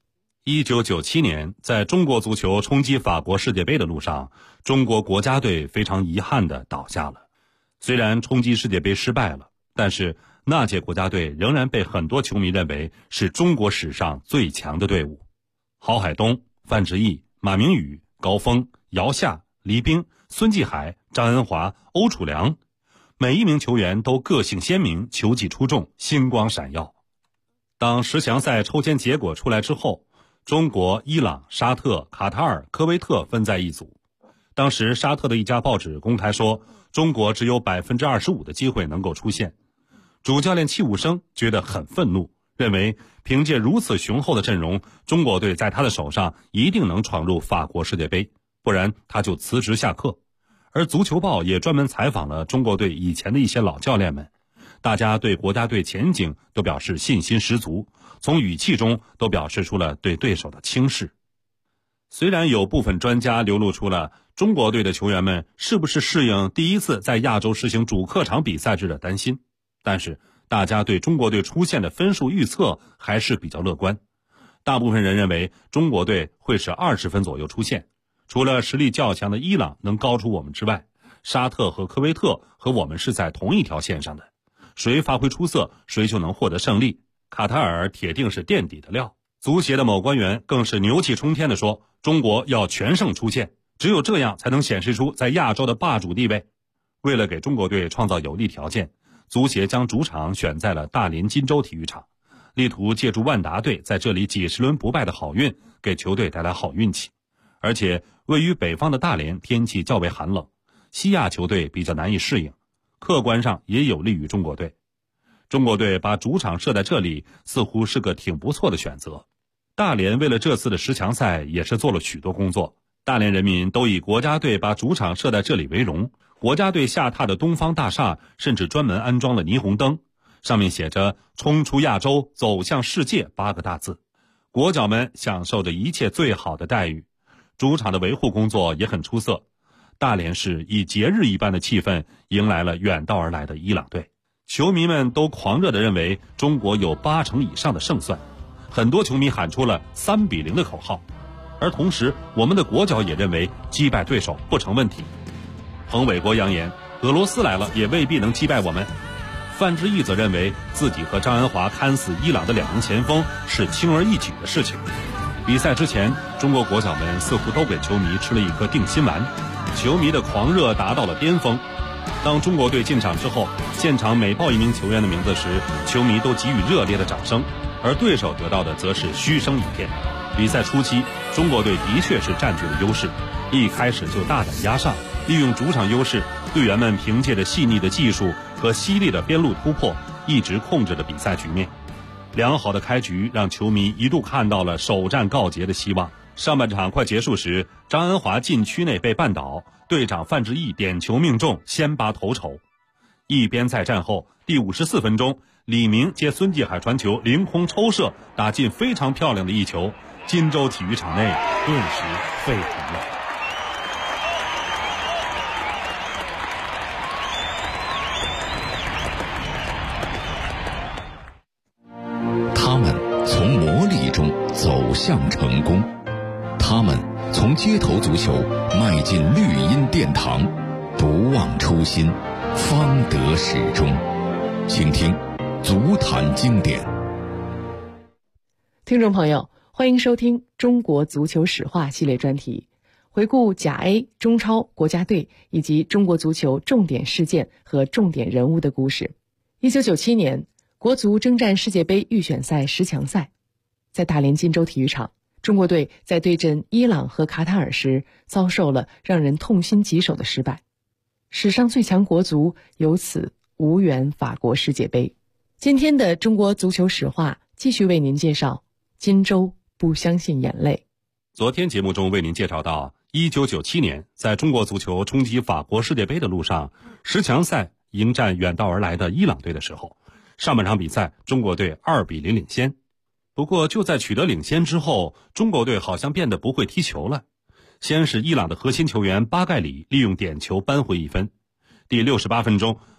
1997年，在中国足球冲击法国世界杯的路上，中国国家队非常遗憾地倒下了。虽然冲击世界杯失败了，但是那届国家队仍然被很多球迷认为是中国史上最强的队伍。郝海东、范志毅、马明宇、高峰、姚夏、黎兵、孙继海、张恩华、欧楚良，每一名球员都个性鲜明，球技出众，星光闪耀。当十强赛抽签结果出来之后，中国、伊朗、沙特、卡塔尔、科威特分在一组。当时沙特的一家报纸公开说，中国只有 25% 的机会能够出现。主教练戚务生觉得很愤怒，认为凭借如此雄厚的阵容，中国队在他的手上一定能闯入法国世界杯，不然他就辞职下课。而足球报也专门采访了中国队以前的一些老教练们，大家对国家队前景都表示信心十足，从语气中都表示出了对对手的轻视。虽然有部分专家流露出了中国队的球员们是不是适应第一次在亚洲实行主客场比赛制的担心，但是大家对中国队出现的分数预测还是比较乐观。大部分人认为中国队会是20分左右出现，除了实力较强的伊朗能高出我们之外，沙特和科威特和我们是在同一条线上的，谁发挥出色，谁就能获得胜利。卡塔尔铁定是垫底的料。足协的某官员更是牛气冲天地说，中国要全胜出线，只有这样才能显示出在亚洲的霸主地位。为了给中国队创造有利条件，足协将主场选在了大连金州体育场，力图借助万达队在这里几十轮不败的好运，给球队带来好运气。而且位于北方的大连天气较为寒冷，西亚球队比较难以适应，客观上也有利于中国队。中国队把主场设在这里似乎是个挺不错的选择。大连为了这次的十强赛也是做了许多工作，大连人民都以国家队把主场设在这里为荣。国家队下榻的东方大厦甚至专门安装了霓虹灯，上面写着冲出亚洲走向世界8个大字。国脚们享受着一切最好的待遇，主场的维护工作也很出色。大连市以节日一般的气氛迎来了远道而来的伊朗队，球迷们都狂热地认为中国有80%以上的胜算，很多球迷喊出了3-0的口号。而同时我们的国脚也认为击败对手不成问题。彭伟国扬言，俄罗斯来了也未必能击败我们。范志毅则认为自己和张恩华看死伊朗的2名前锋是轻而易举的事情。比赛之前，中国国脚们似乎都给球迷吃了一颗定心丸，球迷的狂热达到了巅峰。当中国队进场之后，现场每报一名球员的名字时，球迷都给予热烈的掌声，而对手得到的则是嘘声一片。比赛初期，中国队的确是占据了优势，一开始就大胆压上，利用主场优势，队员们凭借着细腻的技术和犀利的边路突破，一直控制着比赛局面。良好的开局让球迷一度看到了首战告捷的希望。上半场快结束时，张恩华禁区内被绊倒，队长范志毅点球命中，先拔头筹。一边在战后，第54分钟，李明接孙继海传球凌空抽射，打进非常漂亮的一球，金州体育场内顿时沸腾了。 他们从磨砺中走向成功，他们从街头足球迈进绿茵殿堂，不忘初心，方得始终。请听足坛经典。 听众朋友，欢迎收听中国足球史话系列专题，回顾甲 A 中超国家队以及中国足球重点事件和重点人物的故事。1997年，国足征战世界杯预选赛10强赛，在大连金州体育场，中国队在对阵伊朗和卡塔尔时遭受了让人痛心疾首的失败，史上最强国足由此无缘法国世界杯。今天的中国足球史话继续为您介绍金州不相信眼泪。 昨天节目中为您介绍到1997年，在中国足球冲击法国世界杯的路上，10强赛迎战远道而来的伊朗队的时候，上半场比赛中国队2-0领先。不过就在取得领先之后，中国队好像变得不会踢球了。先是伊朗的核心球员巴盖里利用点球扳回一分，第68分钟，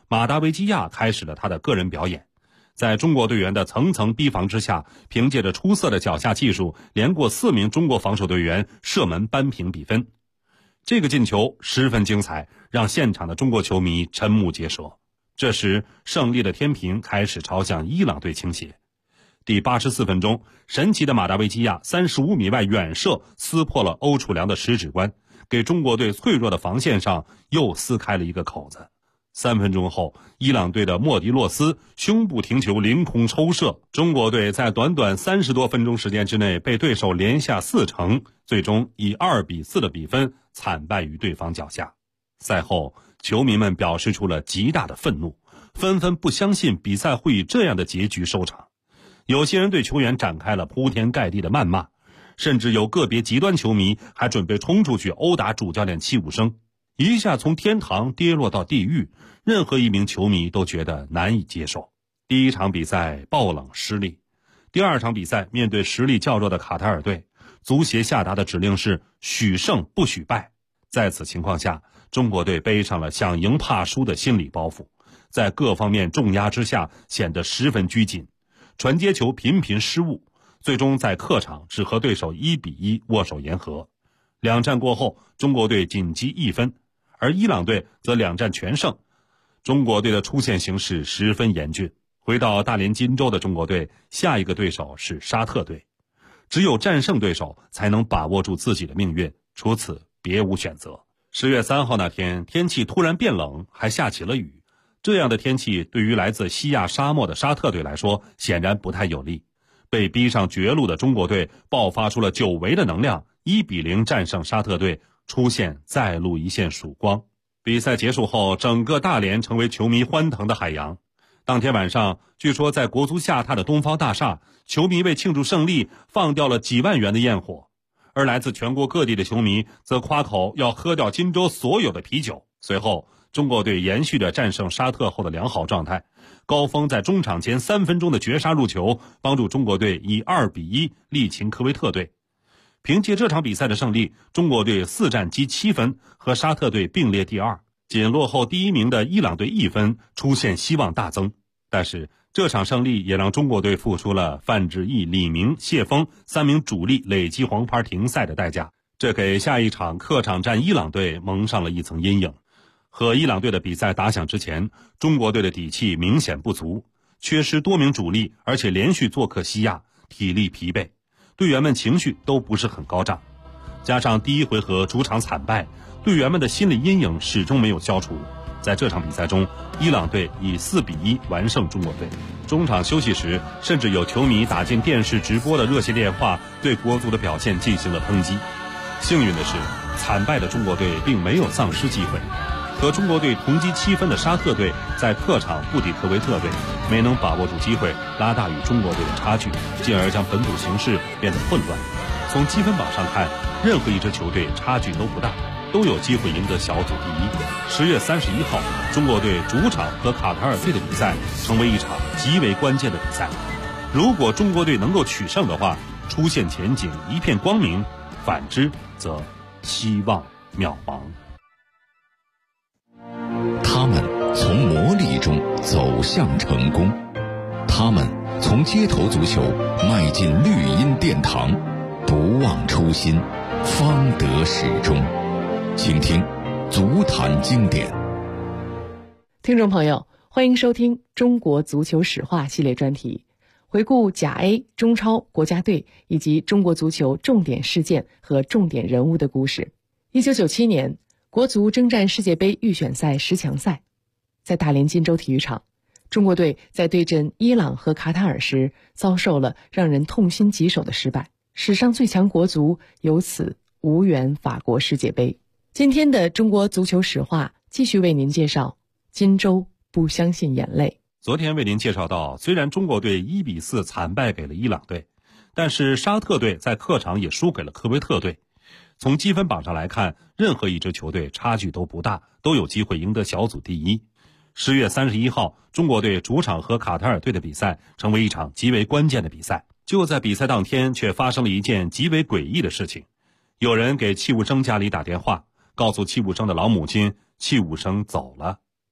马达维基亚开始了他的个人表演。在中国队员的层层逼防之下，凭借着出色的脚下技术，连过4名中国防守队员，射门扳平比分。这个进球十分精彩，让现场的中国球迷瞠目结舌。这时，胜利的天平开始朝向伊朗队倾斜。第84分钟，神奇的马达维基亚35米外远射撕破了欧楚良的十指关，给中国队脆弱的防线上又撕开了一个口子。3分钟后，伊朗队的莫迪洛斯胸部停球凌空抽射，中国队在短短30多分钟时间之内被对手连下4城，最终以2-4的比分惨败于对方脚下。赛后，球迷们表示出了极大的愤怒，纷纷不相信比赛会以这样的结局收场。有些人对球员展开了铺天盖地的谩骂，甚至有个别极端球迷还准备冲出去殴打主教练戚务生，一下从天堂跌落到地狱，任何一名球迷都觉得难以接受。第一场比赛爆冷失利，第2场比赛面对实力较弱的卡塔尔队，足协下达的指令是许胜不许败。在此情况下，中国队背上了想赢怕输的心理包袱，在各方面重压之下显得十分拘谨，传接球频频失误，最终在客场只和对手1-1握手言和。2战过后，中国队仅积1分，而伊朗队则2战全胜。中国队的出线形势十分严峻。回到大连金州的中国队，下一个对手是沙特队，只有战胜对手才能把握住自己的命运，除此别无选择。10月3号那天，天气突然变冷，还下起了雨。这样的天气对于来自西亚沙漠的沙特队来说显然不太有利。被逼上绝路的中国队爆发出了久违的能量，1-0战胜沙特队，出现再露一线曙光。比赛结束后，整个大连成为球迷欢腾的海洋。当天晚上，据说在国足下榻的东方大厦，球迷为庆祝胜利放掉了几万元的焰火，而来自全国各地的球迷则夸口要喝掉金州所有的啤酒。随后，中国队延续着战胜沙特后的良好状态，高峰在中场前3分钟的绝杀入球，帮助中国队以2-1力擒科威特队。凭借这场比赛的胜利，中国队4战积7分，和沙特队并列第2，仅落后第1名的伊朗队1分，出现希望大增。但是这场胜利也让中国队付出了范志毅、李明、谢峰3名主力累积黄牌停赛的代价，这给下一场客场战伊朗队蒙上了一层阴影。和伊朗队的比赛打响之前，中国队的底气明显不足，缺失多名主力，而且连续做客西亚，体力疲惫，队员们情绪都不是很高涨。加上第1回合主场惨败，队员们的心理阴影始终没有消除。在这场比赛中，伊朗队以4-1完胜中国队。中场休息时，甚至有球迷打进电视直播的热线电话，对国足的表现进行了抨击。幸运的是，惨败的中国队并没有丧失机会。和中国队同积7分的沙特队在客场不敌科威特队，没能把握住机会拉大与中国队的差距，进而将本土形势变得混乱。从积分榜上看，任何一支球队差距都不大，都有机会赢得小组第1。10月31号，中国队主场和卡塔尔队的比赛成为一场极为关键的比赛。如果中国队能够取胜的话，出线前景一片光明；反之，则希望渺茫。 他们从磨砺中走向成功，他们从街头足球迈进绿茵殿堂，不忘初心，方得始终。请听足坛经典。 听众朋友，欢迎收听中国足球史话系列专题，回顾甲 A 中超国家队以及中国足球重点事件和重点人物的故事。1997年，国足征战世界杯预选赛10强赛，在大连金州体育场，中国队在对阵伊朗和卡塔尔时遭受了让人痛心疾首的失败，史上最强国足由此无缘法国世界杯。今天的中国足球史话继续为您介绍金州不相信眼泪。 昨天为您介绍到，虽然中国队1-4惨败给了伊朗队，但是沙特队在客场也输给了科威特队。从积分榜上来看，任何一支球队差距都不大，都有机会赢得小组第1。10月31号，中国队主场和卡塔尔队的比赛成为一场极为关键的比赛。就在比赛当天，却发生了一件极为诡异的事情。有人给戚务生家里打电话，告诉戚务生的老母亲，戚务生走了。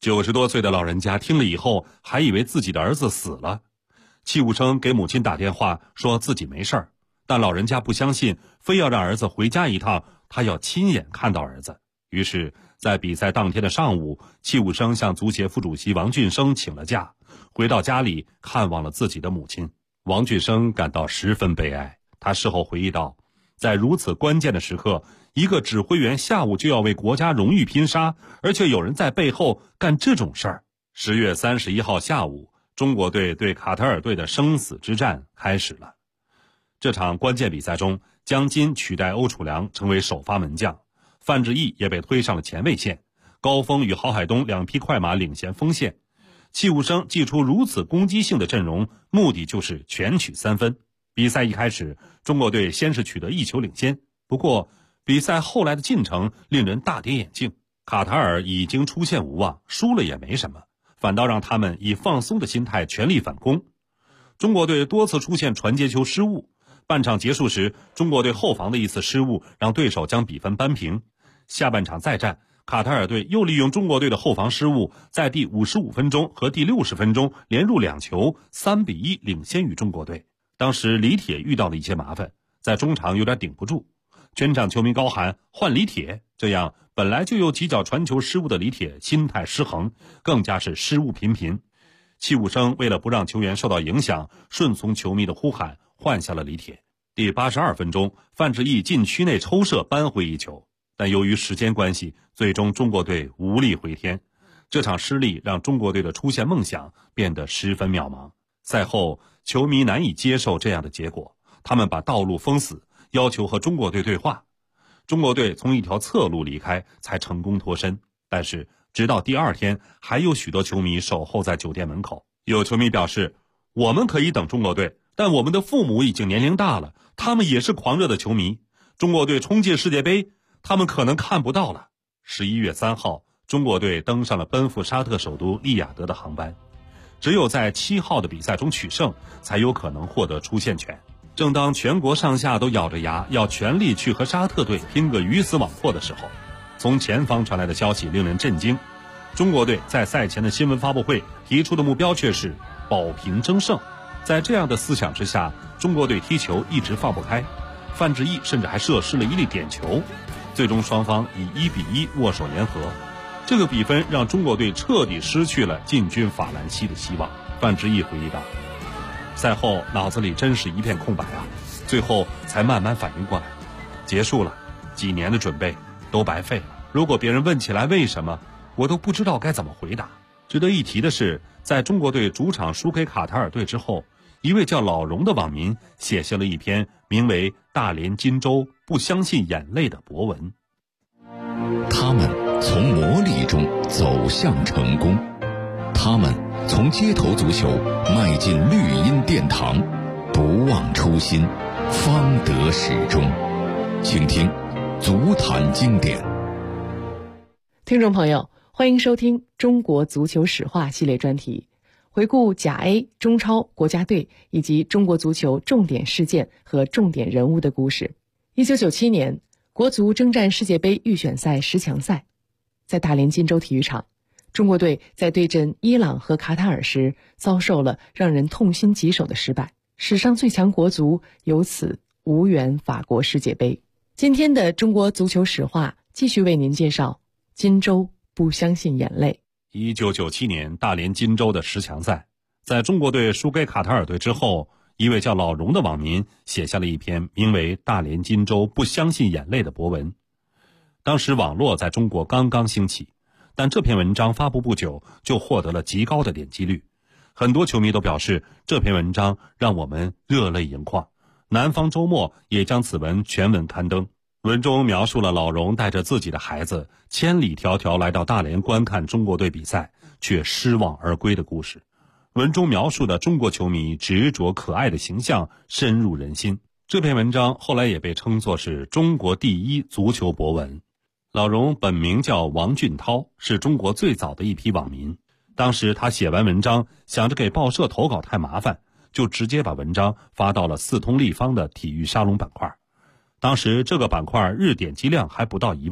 90多岁的老人家听了以后，还以为自己的儿子死了，戚务生给母亲打电话说自己没事儿，但老人家不相信，非要让儿子回家一趟，他要亲眼看到儿子。于是在比赛当天的上午，戚务生向足协副主席王俊生请了假，回到家里看望了自己的母亲。王俊生感到十分悲哀，他事后回忆道，在如此关键的时刻，一个指挥员下午就要为国家荣誉拼杀，而且有人在背后干这种事儿。10月31号下午，中国队对卡塔尔队的生死之战开始了。这场关键比赛中，江津取代欧楚良成为首发门将，范志毅也被推上了前卫线，高峰与郝海东两匹快马领衔锋线。戚务生祭出如此攻击性的阵容，目的就是全取3分。比赛一开始，中国队先是取得1球领先，不过比赛后来的进程令人大跌眼镜。卡塔尔已经出现无望，输了也没什么，反倒让他们以放松的心态全力反攻。中国队多次出现传接球失误，半场结束时，中国队后防的一次失误让对手将比分扳平。下半场再战，卡塔尔队又利用中国队的后防失误，在第55分钟和第60分钟连入2球，3比1领先于中国队。当时李铁遇到了一些麻烦，在中场有点顶不住，全场球迷高喊换李铁，这样本来就有几脚传球失误的李铁心态失衡，更加是失误频频。戚务生为了不让球员受到影响，顺从球迷的呼喊，换下了李铁。第82分钟，范志毅禁区内抽射扳回1球，但由于时间关系，最终中国队无力回天。这场失利让中国队的出线梦想变得十分渺茫。赛后，球迷难以接受这样的结果，他们把道路封死，要求和中国队对话。中国队从一条侧路离开，才成功脱身。但是直到第2天，还有许多球迷守候在酒店门口。有球迷表示，我们可以等中国队，但我们的父母已经年龄大了，他们也是狂热的球迷。中国队冲进世界杯，他们可能看不到了。11月3号，中国队登上了奔赴沙特首都利雅得的航班。只有在7号的比赛中取胜，才有可能获得出线权。正当全国上下都咬着牙要全力去和沙特队拼个鱼死网破的时候，从前方传来的消息令人震惊。中国队在赛前的新闻发布会提出的目标却是保平争胜。在这样的思想之下，中国队踢球一直放不开，范志毅甚至还射失了一粒点球。最终双方以1比1握手言和。这个比分让中国队彻底失去了进军法兰西的希望。范志毅回忆道，赛后脑子里真是一片空白啊，最后才慢慢反应过来，结束了，几年的准备都白费了。如果别人问起来为什么，我都不知道该怎么回答。值得一提的是，在中国队主场输给卡塔尔队之后，一位叫老荣的网民写下了一篇名为《大连金州不相信眼泪》的博文。 他们从磨砺中走向成功，他们从街头足球迈进绿茵殿堂，不忘初心，方得始终。请听足坛经典。 听众朋友，欢迎收听中国足球史话系列专题，回顾甲 A、中超、国家队以及中国足球重点事件和重点人物的故事。1997年，国足征战世界杯预选赛10强赛，在大连金州体育场，中国队在对阵伊朗和卡塔尔时遭受了让人痛心疾首的失败，史上最强国足由此无缘法国世界杯。今天的中国足球史话继续为您介绍金州不相信眼泪。 1997年大连金州的10强赛，在中国队输给卡塔尔队之后，一位叫老荣的网民写下了一篇名为《大连金州不相信眼泪》的博文。当时网络在中国刚刚兴起，但这篇文章发布不久就获得了极高的点击率，很多球迷都表示这篇文章让我们热泪盈眶。南方周末也将此文全文刊登，文中描述了老荣带着自己的孩子千里迢迢来到大连观看中国队比赛，却失望而归的故事。文中描述的中国球迷执着可爱的形象深入人心。这篇文章后来也被称作是中国第一足球博文。老荣本名叫王俊涛，是中国最早的一批网民。当时他写完文章，想着给报社投稿太麻烦，就直接把文章发到了四通立方的体育沙龙板块。当时这个板块日点击量还不到1万，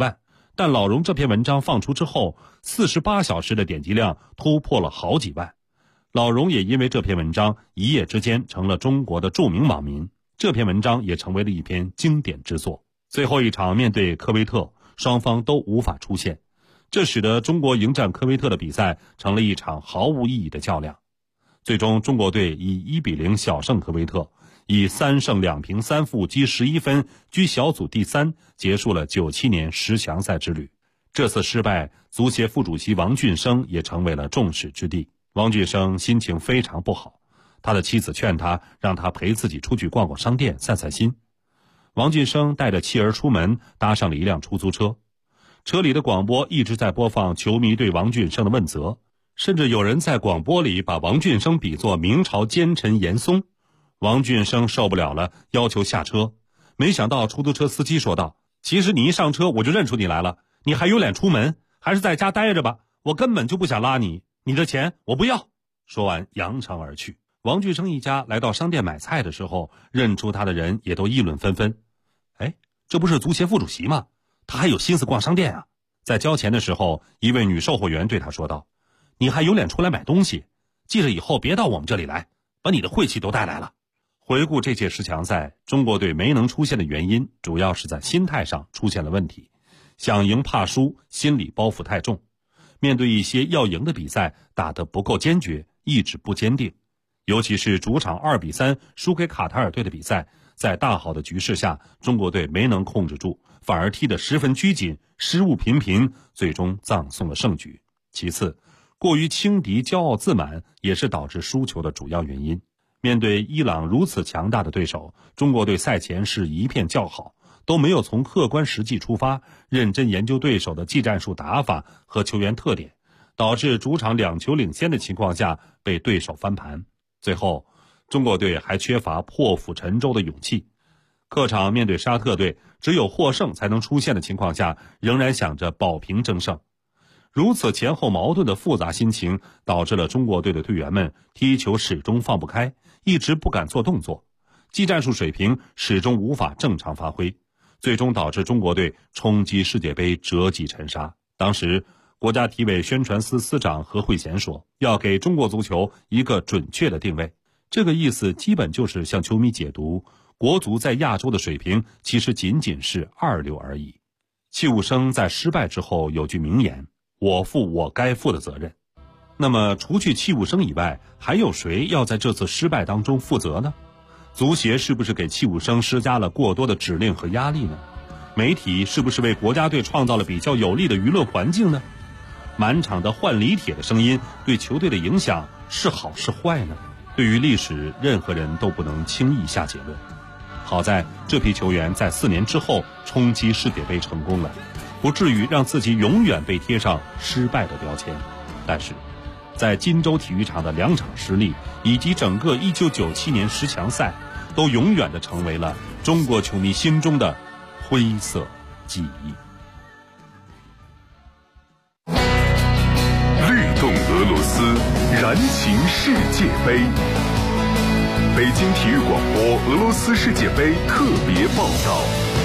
但老荣这篇文章放出之后，48小时的点击量突破了好几万。老荣也因为这篇文章一夜之间成了中国的著名网民，这篇文章也成为了一篇经典之作。最后一场面对科威特，双方都无法出线，这使得中国迎战科威特的比赛成了一场毫无意义的较量。最终中国队以1-0小胜科威特，以3胜2平3负积11分居小组第3，结束了97年10强赛之旅。这次失败，足协副主席王俊生也成为了众矢之的。王俊生心情非常不好，他的妻子劝他，让他陪自己出去逛逛商店散散心。王俊生带着妻儿出门，搭上了一辆出租车，车里的广播一直在播放球迷对王俊生的问责，甚至有人在广播里把王俊生比作明朝奸臣严嵩。王俊生受不了了，要求下车，没想到出租车司机说道：其实你一上车我就认出你来了，你还有脸出门？还是在家待着吧，我根本就不想拉你，你的钱我不要。说完扬长而去。王俊生一家来到商店买菜的时候，认出他的人也都议论纷纷。哎，这不是足协副主席吗？他还有心思逛商店啊。在交钱的时候，一位女售货员对他说道：你还有脸出来买东西，记着以后别到我们这里来，把你的晦气都带来了。回顾这届10强赛，中国队没能出现的原因主要是在心态上出现了问题，想赢怕输，心理包袱太重，面对一些要赢的比赛打得不够坚决，意志不坚定。尤其是主场2-3输给卡塔尔队的比赛，在大好的局势下，中国队没能控制住，反而踢得十分拘谨，失误频频，最终葬送了胜局。其次，过于轻敌骄傲自满也是导致输球的主要原因。面对伊朗如此强大的对手，中国队赛前是一片叫好，都没有从客观实际出发，认真研究对手的技战术打法和球员特点，导致主场2球领先的情况下被对手翻盘。最后，中国队还缺乏破釜沉舟的勇气，客场面对沙特队，只有获胜才能出线的情况下，仍然想着保平争胜。如此前后矛盾的复杂心情，导致了中国队的队员们踢球始终放不开，一直不敢做动作，技战术水平始终无法正常发挥，最终导致中国队冲击世界杯折戟沉沙。当时国家体委宣传司司长何惠贤说，要给中国足球一个准确的定位，这个意思基本就是向球迷解读，国足在亚洲的水平其实仅仅是2流而已。戚务生在失败之后有句名言，我负我该负的责任。那么除去戚务生以外，还有谁要在这次失败当中负责呢？足协是不是给戚务生施加了过多的指令和压力呢？媒体是不是为国家队创造了比较有利的娱乐环境呢？满场的换李铁的声音对球队的影响是好是坏呢？对于历史，任何人都不能轻易下结论。好在这批球员在4年之后冲击世界杯成功了，不至于让自己永远被贴上失败的标签。但是在金州体育场的2场失利，以及整个1997年10强赛，都永远地成为了中国球迷心中的灰色记忆。 律动俄罗斯，燃情世界杯。北京体育广播俄罗斯世界杯特别报道。